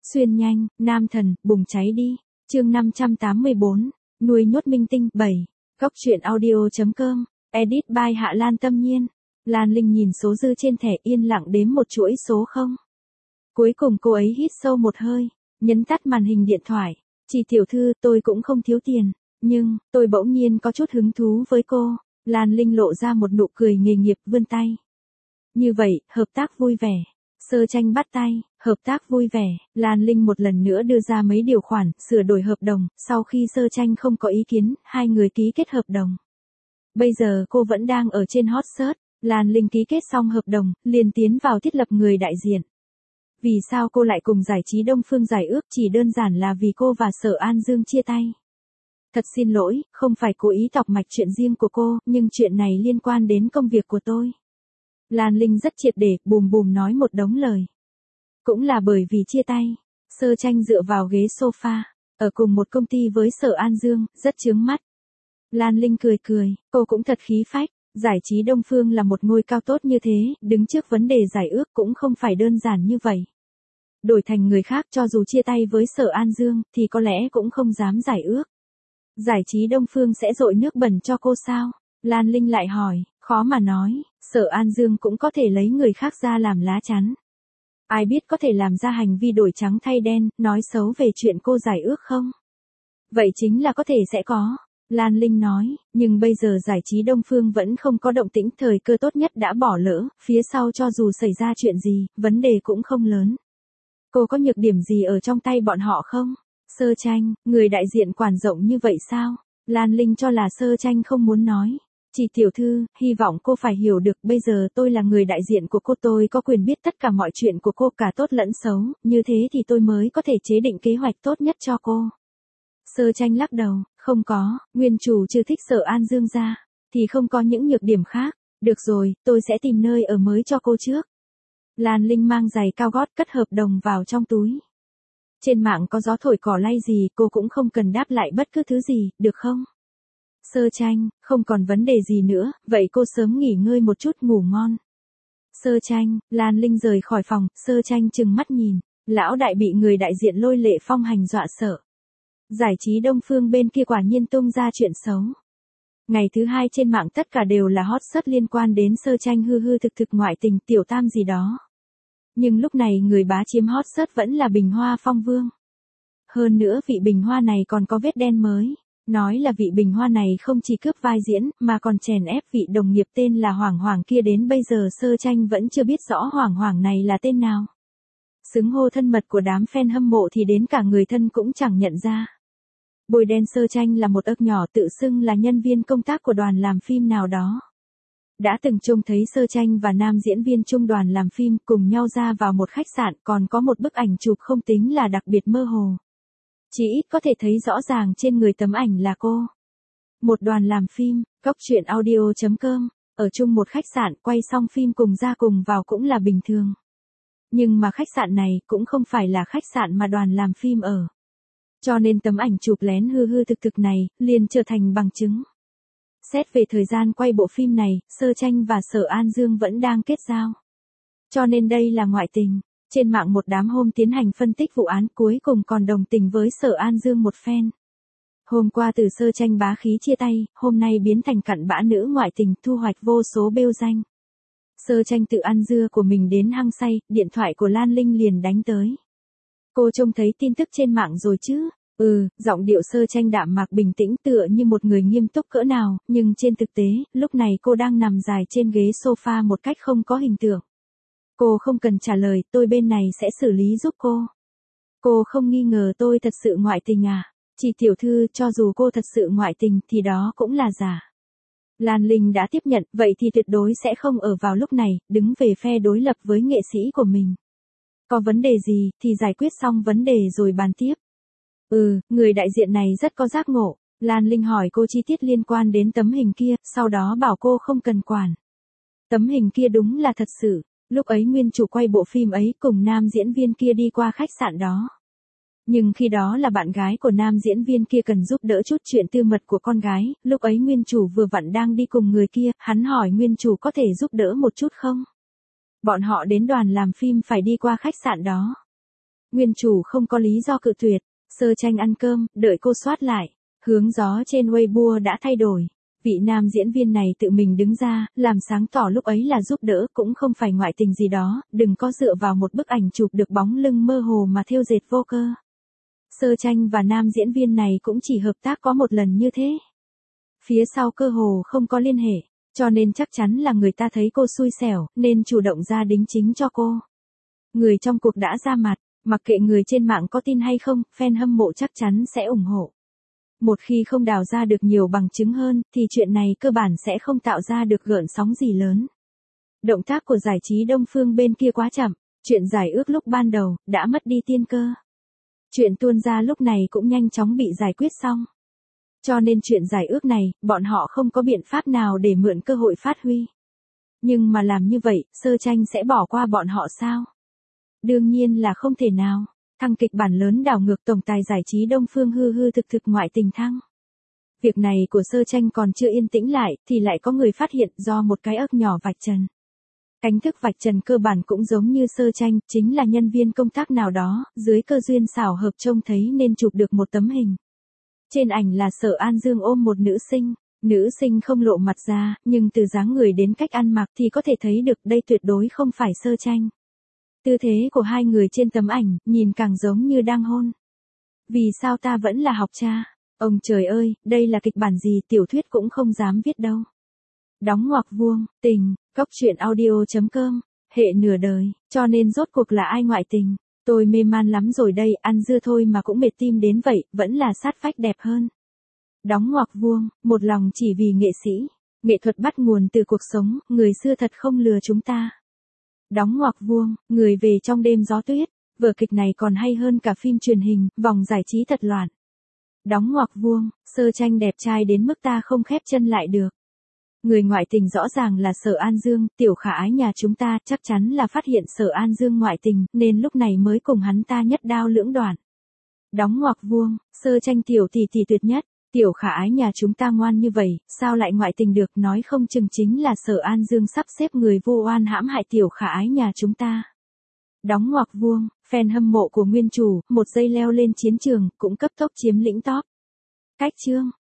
Xuyên nhanh, nam thần, bùng cháy đi. Chương 584, nuôi nhốt minh tinh 7. Góc truyện audio.com, edit by Hạ Lan Tâm Nhiên. Lan Linh nhìn số dư trên thẻ yên lặng đếm một chuỗi số không. Cuối cùng cô ấy hít sâu một hơi, nhấn tắt màn hình điện thoại. Chị tiểu thư, tôi cũng không thiếu tiền, nhưng tôi bỗng nhiên có chút hứng thú với cô. Lan Linh lộ ra một nụ cười nghề nghiệp, vươn tay. Như vậy, hợp tác vui vẻ. Sơ Tranh bắt tay, hợp tác vui vẻ. Lan Linh một lần nữa đưa ra mấy điều khoản, sửa đổi hợp đồng. Sau khi Sơ Tranh không có ý kiến, hai người ký kết hợp đồng. Bây giờ cô vẫn đang ở trên hot search. Lan Linh ký kết xong hợp đồng, liền tiến vào thiết lập người đại diện. Vì sao cô lại cùng giải trí Đông Phương giải ước? Chỉ đơn giản là vì cô và Sở An Dương chia tay. Thật xin lỗi, không phải cố ý tọc mạch chuyện riêng của cô, nhưng chuyện này liên quan đến công việc của tôi. Lan Linh rất triệt để, bùm bùm nói một đống lời. Cũng là bởi vì chia tay, Sơ Tranh dựa vào ghế sofa, ở cùng một công ty với Sở An Dương, rất chướng mắt. Lan Linh cười cười, cô cũng thật khí phách, giải trí Đông Phương là một ngôi cao tốt như thế, đứng trước vấn đề giải ước cũng không phải đơn giản như vậy. Đổi thành người khác cho dù chia tay với Sở An Dương, thì có lẽ cũng không dám giải ước. Giải trí Đông Phương sẽ dội nước bẩn cho cô sao? Lan Linh lại hỏi, khó mà nói, Sở An Dương cũng có thể lấy người khác ra làm lá chắn. Ai biết có thể làm ra hành vi đổi trắng thay đen, nói xấu về chuyện cô giải ước không? Vậy chính là có thể sẽ có. Lan Linh nói, nhưng bây giờ giải trí Đông Phương vẫn không có động tĩnh, thời cơ tốt nhất đã bỏ lỡ, phía sau cho dù xảy ra chuyện gì, vấn đề cũng không lớn. Cô có nhược điểm gì ở trong tay bọn họ không? Sơ Tranh, người đại diện quản rộng như vậy sao? Lan Linh cho là Sơ Tranh không muốn nói. Chị tiểu thư, hy vọng cô phải hiểu được, bây giờ tôi là người đại diện của cô, tôi có quyền biết tất cả mọi chuyện của cô, cả tốt lẫn xấu, như thế thì tôi mới có thể chế định kế hoạch tốt nhất cho cô. Sơ Tranh lắc đầu, không có, nguyên chủ chưa thích Sở An Dương ra, thì không có những nhược điểm khác. Được rồi, tôi sẽ tìm nơi ở mới cho cô trước. Lan Linh mang giày cao gót, cất hợp đồng vào trong túi. Trên mạng có gió thổi cỏ lay gì, cô cũng không cần đáp lại bất cứ thứ gì, được không? Sơ Tranh, không còn vấn đề gì nữa, vậy cô sớm nghỉ ngơi một chút, ngủ ngon. Sơ Tranh, Lan Linh rời khỏi phòng, Sơ Tranh trừng mắt nhìn, lão đại bị người đại diện lôi lệ phong hành dọa sợ. Giải trí Đông Phương bên kia quả nhiên tung ra chuyện xấu. Ngày thứ hai trên mạng tất cả đều là hot search liên quan đến Sơ Tranh hư hư thực thực ngoại tình, tiểu tam gì đó. Nhưng lúc này người bá chiếm hot search vẫn là Bình Hoa Phong Vương. Hơn nữa vị Bình Hoa này còn có vết đen mới. Nói là vị Bình Hoa này không chỉ cướp vai diễn, mà còn chèn ép vị đồng nghiệp tên là Hoàng Hoàng kia, đến bây giờ Sơ Tranh vẫn chưa biết rõ Hoàng Hoàng này là tên nào. Xứng hô thân mật của đám fan hâm mộ thì đến cả người thân cũng chẳng nhận ra. Bôi đen Sơ Tranh là một ức nhỏ tự xưng là nhân viên công tác của đoàn làm phim nào đó. Đã từng trông thấy Sơ Tranh và nam diễn viên chung đoàn làm phim cùng nhau ra vào một khách sạn, còn có một bức ảnh chụp không tính là đặc biệt mơ hồ. Chỉ ít có thể thấy rõ ràng trên người tấm ảnh là cô. Một đoàn làm phim, góc truyện audio.com, ở chung một khách sạn, quay xong phim cùng ra cùng vào cũng là bình thường. Nhưng mà khách sạn này cũng không phải là khách sạn mà đoàn làm phim ở. Cho nên tấm ảnh chụp lén hư hư thực thực này, liền trở thành bằng chứng. Xét về thời gian quay bộ phim này, Sơ Tranh và Sở An Dương vẫn đang kết giao. Cho nên đây là ngoại tình. Trên mạng một đám hôm tiến hành phân tích vụ án, cuối cùng còn đồng tình với Sở An Dương một phen. Hôm qua từ Sơ Tranh bá khí chia tay, hôm nay biến thành cặn bã nữ ngoại tình, thu hoạch vô số bêu danh. Sơ Tranh tự ăn dưa của mình đến hăng say, điện thoại của Lan Linh liền đánh tới. Cô trông thấy tin tức trên mạng rồi chứ? Giọng điệu Sơ Tranh đạm mạc bình tĩnh tựa như một người nghiêm túc cỡ nào, nhưng trên thực tế, lúc này cô đang nằm dài trên ghế sofa một cách không có hình tượng. Cô không cần trả lời, tôi bên này sẽ xử lý giúp cô. Cô không nghi ngờ tôi thật sự ngoại tình à? Chị tiểu thư, cho dù cô thật sự ngoại tình thì đó cũng là giả. Lan Linh đã tiếp nhận, vậy thì tuyệt đối sẽ không ở vào lúc này, đứng về phe đối lập với nghệ sĩ của mình. Có vấn đề gì, thì giải quyết xong vấn đề rồi bàn tiếp. Người đại diện này rất có giác ngộ. Lan Linh hỏi cô chi tiết liên quan đến tấm hình kia, sau đó bảo cô không cần quản. Tấm hình kia đúng là thật sự. Lúc ấy nguyên chủ quay bộ phim ấy cùng nam diễn viên kia đi qua khách sạn đó. Nhưng khi đó là bạn gái của nam diễn viên kia cần giúp đỡ chút chuyện tư mật của con gái, lúc ấy nguyên chủ vừa vặn đang đi cùng người kia, hắn hỏi nguyên chủ có thể giúp đỡ một chút không? Bọn họ đến đoàn làm phim phải đi qua khách sạn đó. Nguyên chủ không có lý do cự tuyệt. Sơ tranh ăn cơm, đợi cô soát lại. Hướng gió trên Weibo đã thay đổi. Vị nam diễn viên này tự mình đứng ra, làm sáng tỏ lúc ấy là giúp đỡ, cũng không phải ngoại tình gì đó, đừng có dựa vào một bức ảnh chụp được bóng lưng mơ hồ mà thêu dệt vô cơ. Sơ tranh và nam diễn viên này cũng chỉ hợp tác có một lần như thế. Phía sau cơ hồ không có liên hệ, cho nên chắc chắn là người ta thấy cô xui xẻo, nên chủ động ra đính chính cho cô. Người trong cuộc đã ra mặt, mặc kệ người trên mạng có tin hay không, fan hâm mộ chắc chắn sẽ ủng hộ. Một khi không đào ra được nhiều bằng chứng hơn, thì chuyện này cơ bản sẽ không tạo ra được gợn sóng gì lớn. Động tác của giải trí Đông Phương bên kia quá chậm, chuyện giải ước lúc ban đầu, đã mất đi tiên cơ. Chuyện tuôn ra lúc này cũng nhanh chóng bị giải quyết xong. Cho nên chuyện giải ước này, bọn họ không có biện pháp nào để mượn cơ hội phát huy. Nhưng mà làm như vậy, Sơ tranh sẽ bỏ qua bọn họ sao? Đương nhiên là không thể nào. Thăng kịch bản lớn đảo ngược tổng tài giải trí Đông Phương hư hư thực thực ngoại tình thăng. Việc này của Sơ tranh còn chưa yên tĩnh lại, thì lại có người phát hiện do một cái ức nhỏ vạch trần. Cánh thức vạch trần cơ bản cũng giống như Sơ tranh, chính là nhân viên công tác nào đó, dưới cơ duyên xảo hợp trông thấy nên chụp được một tấm hình. Trên ảnh là Sở An Dương ôm một nữ sinh không lộ mặt ra, nhưng từ dáng người đến cách ăn mặc thì có thể thấy được đây tuyệt đối không phải Sơ tranh. Tư thế của hai người trên tấm ảnh, nhìn càng giống như đang hôn. Vì sao ta vẫn là học cha? Ông trời ơi, đây là kịch bản gì, tiểu thuyết cũng không dám viết đâu. Đóng ngoặc vuông, tình, góc truyện audio.com, hệ nửa đời, cho nên rốt cuộc là ai ngoại tình? Tôi mê man lắm rồi đây, ăn dưa thôi mà cũng mệt tim đến vậy, vẫn là sát vách đẹp hơn. Đóng ngoặc vuông, một lòng chỉ vì nghệ sĩ. Nghệ thuật bắt nguồn từ cuộc sống, người xưa thật không lừa chúng ta. Đóng ngoặc vuông, người về trong đêm gió tuyết. Vở kịch này còn hay hơn cả phim truyền hình, vòng giải trí thật loạn. Đóng ngoặc vuông, Sơ tranh đẹp trai đến mức ta không khép chân lại được. Người ngoại tình rõ ràng là Sở An Dương, tiểu khả ái nhà chúng ta chắc chắn là phát hiện Sở An Dương ngoại tình, nên lúc này mới cùng hắn ta nhất đao lưỡng đoạn. Đóng ngoặc vuông, Sơ tranh tiểu tỷ tỷ tuyệt nhất, tiểu khả ái nhà chúng ta ngoan như vậy, sao lại ngoại tình được, nói không chừng chính là Sở An Dương sắp xếp người vô oan hãm hại tiểu khả ái nhà chúng ta. Đóng ngoặc vuông, fan hâm mộ của nguyên chủ, một giây leo lên chiến trường, cũng cấp tốc chiếm lĩnh top. Cách chương